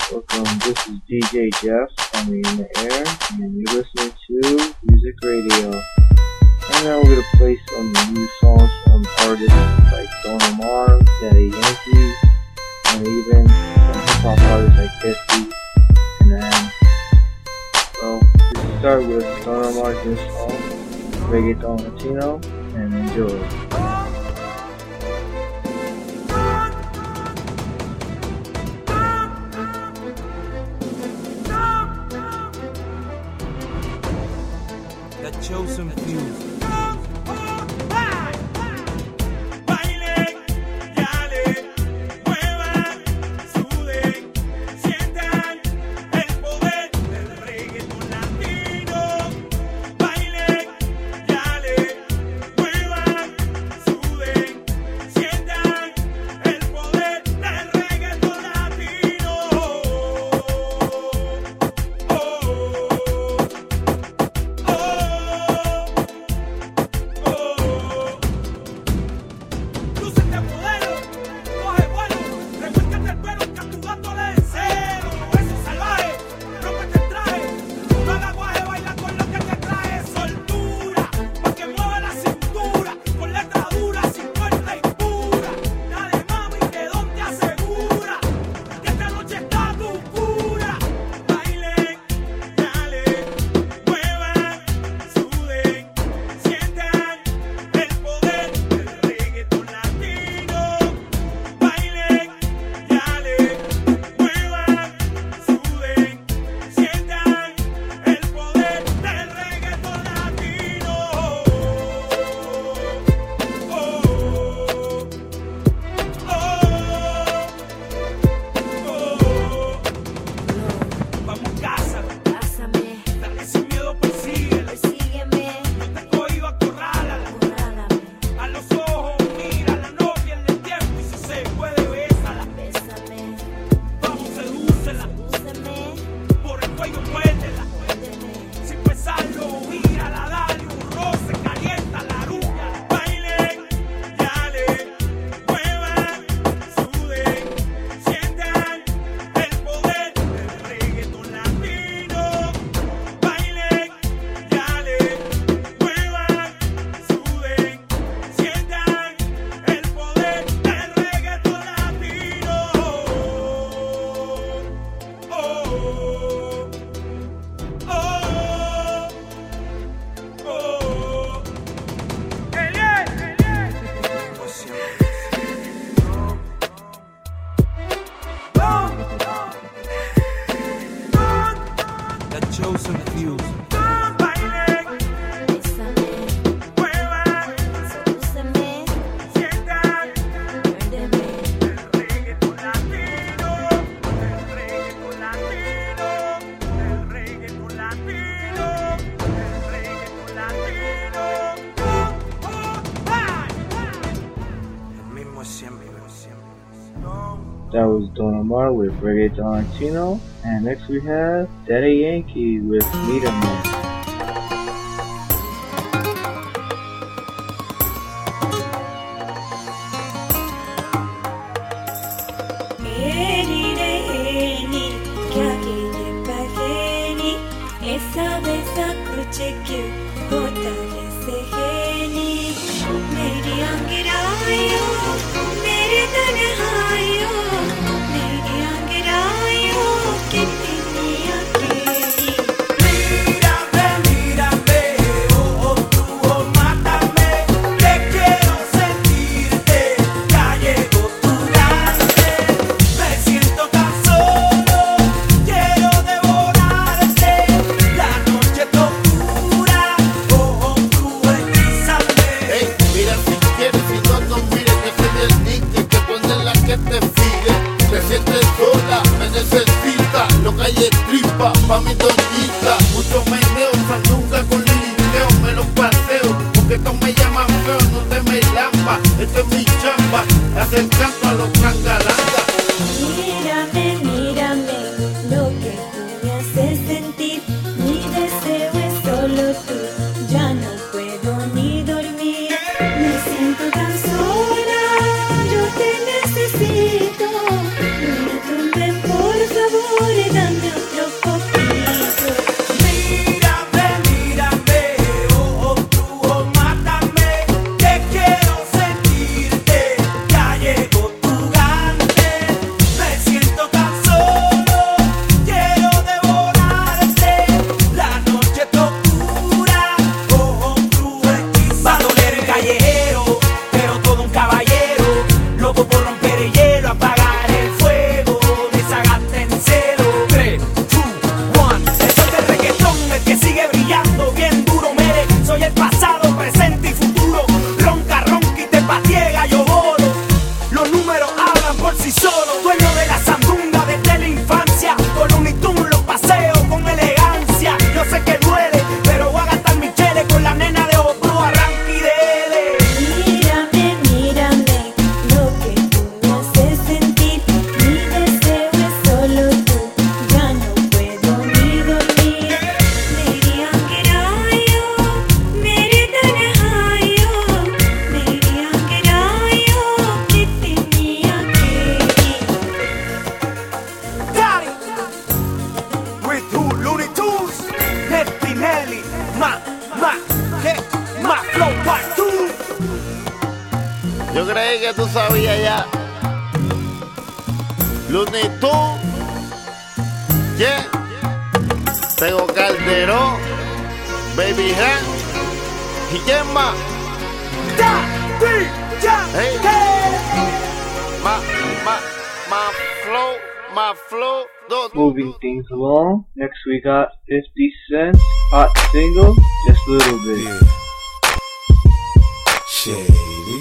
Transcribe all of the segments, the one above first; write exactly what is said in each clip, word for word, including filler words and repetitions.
Welcome, this is D J Jeff on the In the Air, and you're listening to Music Radio. And now we're gonna play some new songs from artists like Don Omar, Daddy Yankee, and even some hip hop artists like Fifty. And then, well, let's start with Don Omar's new song, Reggaeton Latino, and enjoy. Chosen few. That was Don Omar with Reggaeton Latino, and next we have Daddy Yankee with Mírame. Pa' mi doñita, mucho meneo, sandunga con lilineo, me los paseo, porque estos me llaman feo, no te me lampa, esta es mi chamba, hacer canto a los trangalangas. Mírame, mírame, lo que tú me haces sentir, mi deseo es solo tú, ya no puedo ni dormir, me siento tan sola, yo te necesito, no me tumben por favor. que tú sabías ya. Looney Tunes, yeah. Tego Calderón, Baby Han y quién más. Hey. My, my, my flow, my flow. Dos. Moving things along. Next we got fifty Cent's hot single, Just a Little Bit. Yeah. Shady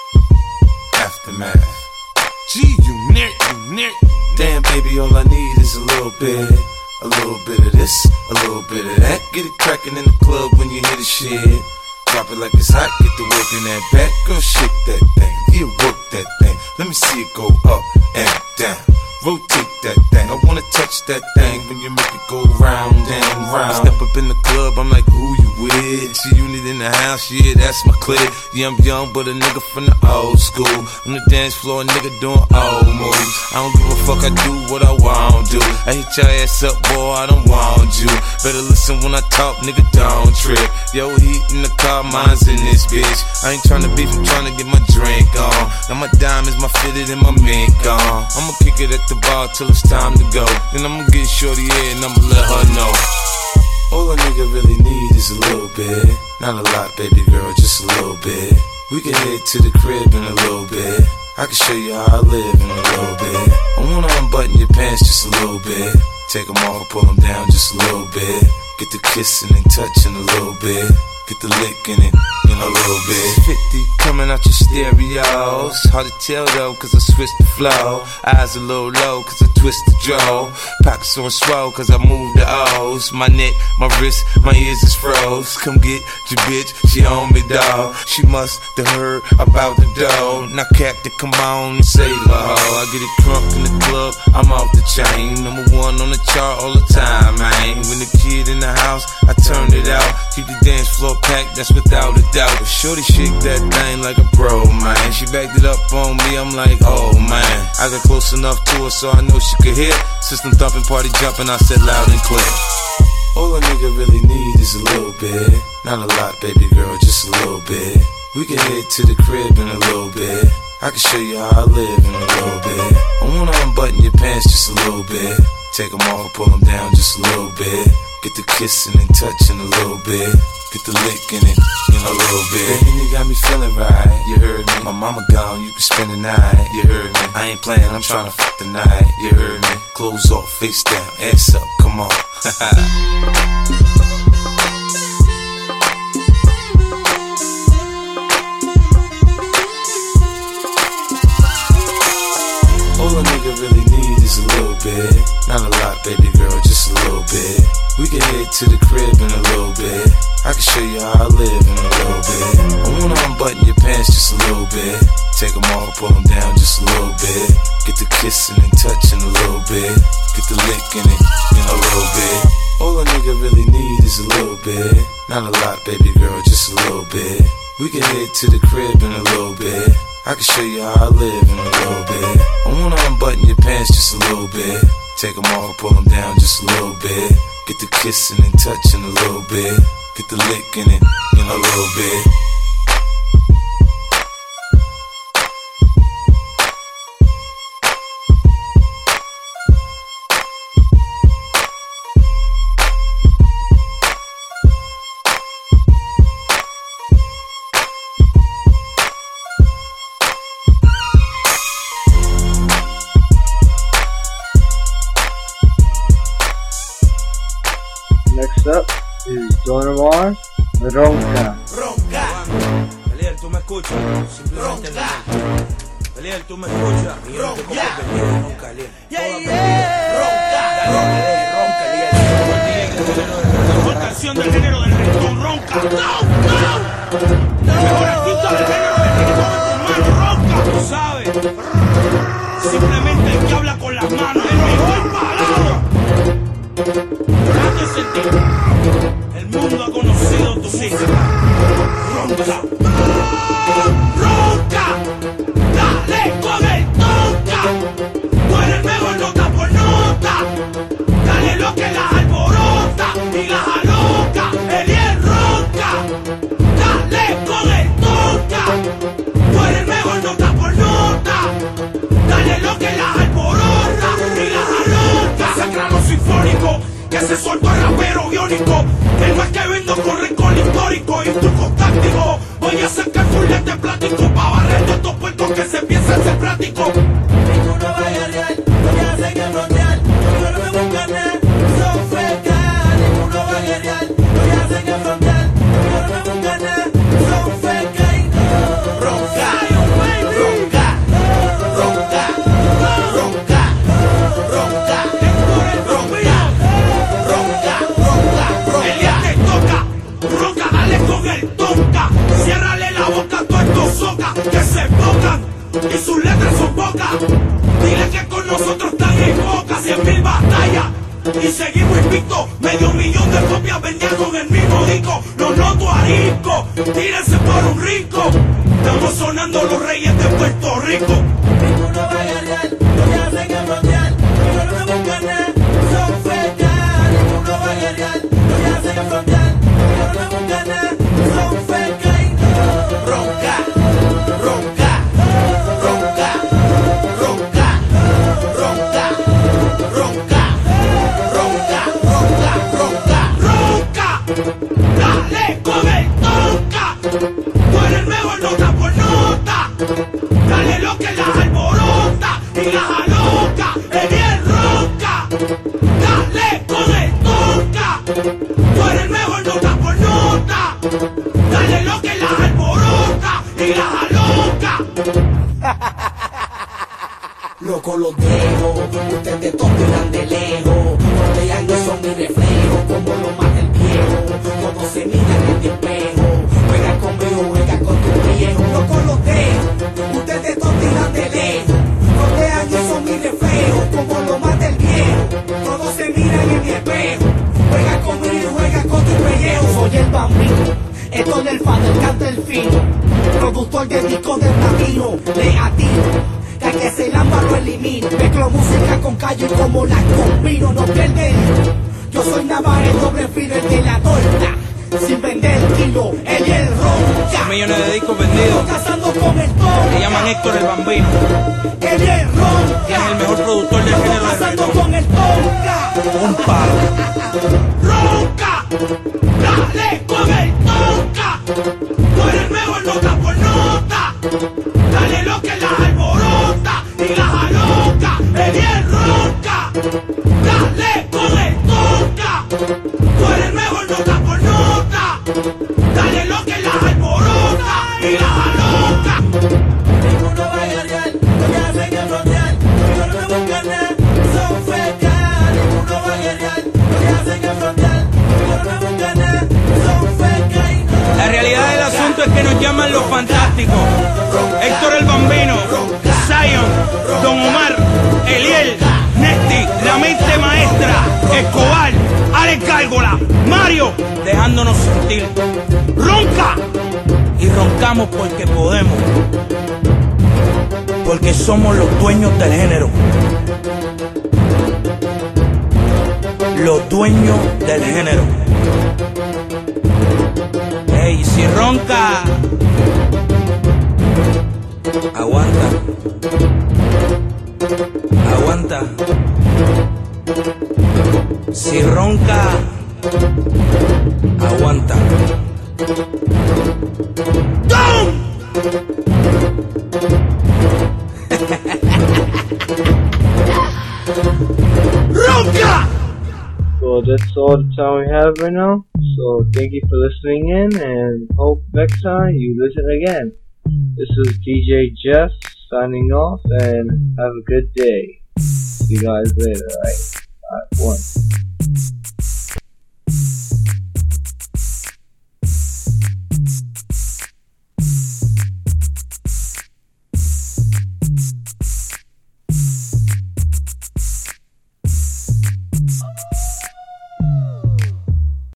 Aftermath. Gee, you near, you near. Damn, baby, all I need is a little bit. A little bit of this, a little bit of that. Get it crackin' in the club when you hear the shit. Drop it like it's hot, get the work in that back. Girl, shake that thing, yeah, work that thing. Let me see it go up and down. Rotate that thing, I wanna touch that thing when you make it go round and round. I step up in the club, I'm like, who you with? She unit in the house, yeah, that's my clique. Yeah, I'm young, but a nigga from the old school. On the dance floor, a nigga doing old moves. I don't give a fuck, I do what I want to. I hit your ass up, boy, I don't want you. Better listen when I talk, nigga, don't trip. Yo, heat in the car, mine's in this bitch. I ain't tryna beef, I'm tryna get my drink on. Now my diamonds, my fitted, and my mink on. I'ma kick it at the bar till it's time to go. Then I'ma get shorty here and I'ma let her know. All a nigga really need is a little bit. Not a lot, baby girl, just a little bit. We can head to the crib in a little bit. I can show you how I live in a little bit. I wanna unbutton your pants just a little bit. Take them off, pull them down just a little bit. Get the kissing and touching a little bit. Get the licking it in a little bit. fifty coming out your stereos. Hard to tell though, cause I switched the flow. Eyes a little low, cause I twist the jaw. Pockets on swole, cause I move the O's. My neck, my wrist, my ears is froze. Come get your bitch, she on me, dawg. She must have heard about the dough. Now Captain, come on and save her hoe. I get it crunk in the club, I'm off the chain. Number one on the chart all the time, man. When the kid in the house, I turned it out. Keep the dance floor packed, that's without a doubt. But shorty shake that thing like a pro, man. She backed it up on me, I'm like, oh man. I got close enough to her so I know she could hear. System thumping, party jumping, I said loud and clear. All a nigga really need is a little bit. Not a lot, baby girl, just a little bit. We can head to the crib in a little bit. I can show you how I live in a little bit. I wanna unbutton your pants just a little bit. Take them off, pull them down just a little bit. Get the kissing and touching a little bit. Get the licking it in a little bit. Baby, you got me feeling right, you heard me. My mama gone, you can spend the night, you heard me. I ain't playing, I'm trying to fuck the night, you heard me. Clothes off, face down, ass up, come on. All a nigga really need is a little bit. Not a lot, baby girl, just a little bit. We can head to the crib in a little bit. I can show you how I live in a little bit. I wanna unbutton your pants just a little bit. Take them off, pull them down just a little bit. Get the kissing and touching a little bit. Get the licking it in a little bit. All a nigga really need is a little bit. Not a lot, baby girl, just a little bit. We can head to the crib in a little bit. I can show you how I live in a little bit. I wanna unbutton your pants just a little bit. Take them off, pull them down just a little bit. Get the kissing and touching a little bit. Get the licking it in a little bit. Next up is Don Omar, Ronca. Ronca, Belial, tú me escuchas, simplemente ronca, Belial, tú me escuchas, ronca, ronca, Belial. yeah, yeah, ronca, La mejor canción del género del reggaetón, ronca. No, no. La mejor artista del género del reggaetón, hermano, ronca. Tú sabes, simplemente el que habla con las manos, el mejor parado. Déjate sentir, el mundo ha conocido tu música. Ronca, ronca, dale con el toca. Tú eres el mejor nota por nota. Dale lo que las alborota y las aloca. Eliel ronca, dale con el toca. Tú eres el mejor nota por nota. masacra a los sinfónicos, que se soltó el rapero biónico, el más que vendo con récord histórico y trucos tácticos. Voy a sacar fulete plástico pa' barrer todos estos puertos que se piensan ser prácticos. Ninguno va a guerrear, lo que hacen es frontear, ninguno me busca nada, son fecas. Ninguno va a guerrear, lo que hacen es frontear, ninguno me busca nada, son fecas y no. Ronca, ronca, ronca, ronca, ronca, ronca, ronca, ronca, ronca. El día te toca, ronca, dale con el tonca, ciérrale la boca a todos estos socas que se enfocan y sus letras son bocas. Dile que con nosotros están en boca, cien mil batallas y seguimos invictos. Medio millón de copias vendían con el mismo disco. Los noto arisco, tírense por un rico. Estamos sonando los reyes de Puerto Rico. Ninguno va a guerrear, lo que hacen es frontear, ninguno me busca nada, son fecas. Ninguno va a guerrear, lo que hacen es frontear, ninguno me busca nada, son fecas y no. Ronca, ronca, ronca, ronca, ronca, ronca, ronca, ronca, ronca. Ronca, dale con el tonca. Tú eres mejor nota por nota. Dale lo que las alborota y las aloca. Es bien ronca. Dale con el tonca. Tú eres mejor nota por nota. Dale lo que las alborota y las aloca. Loco los dejo, ustedes de todos tiran de lejos, frontean y son mi reflejo, como lo más del viejo, todos se miran en el espejo, juega conmigo, juega con tu viejo. Loco los dejo, ustedes de todos tiran de lejos, frontean y son mi reflejo, como lo más del viejo, todos se miran en mi espejo, juega conmigo, juega con tu pellejo. Soy el bambino, esto del fan, el canta el fino, productor de discos del camino, negativo. Que al que se lamba lo elimino. Mezclo música con calle como la combino. No pierde el hilo. Yo soy Navarre, doble filo, el de la torta. Sin vender el kilo, él y el ronca. Millones de discos vendidos. Casando con el tonca. Le llaman Héctor el Bambino. Él y el ronca. Es el mejor productor del género de Casando reggaetón. con el tonca. Un palo. Ronca, dale con el tonca. Tú eres mejor nota por nota. Dale lo que las alborota y las aloca. Es bien ronca. Dale con el tonca. Tú eres mejor nota por nota. Dale lo que las alborota y las aloca. Ninguno va a guerrear, lo que hacen es frontear, ninguno me busca nada, son fecas. Ninguno va a guerrear, lo que hacen es frontear, ninguno me busca nada, son fecas y no. La realidad del asunto es que nos llaman los fantásticos. Héctor el Bambino, Zion, Don Omar, Eliel, Nesti, la mente maestra, Escobar, Alex Gárgola, Mario, dejándonos sentir. Ronca. Y roncamos porque podemos. Porque somos los dueños del género. Los dueños del género. Ey, si ronca, aguanta, aguanta. Si ronca, aguanta. ¡Dum! ¡Ronca! So that's all the time we have right now. So thank you for listening in, and hope next time you listen again. This is D J Jeff signing off, and have a good day. See you guys later, alright? Alright, one.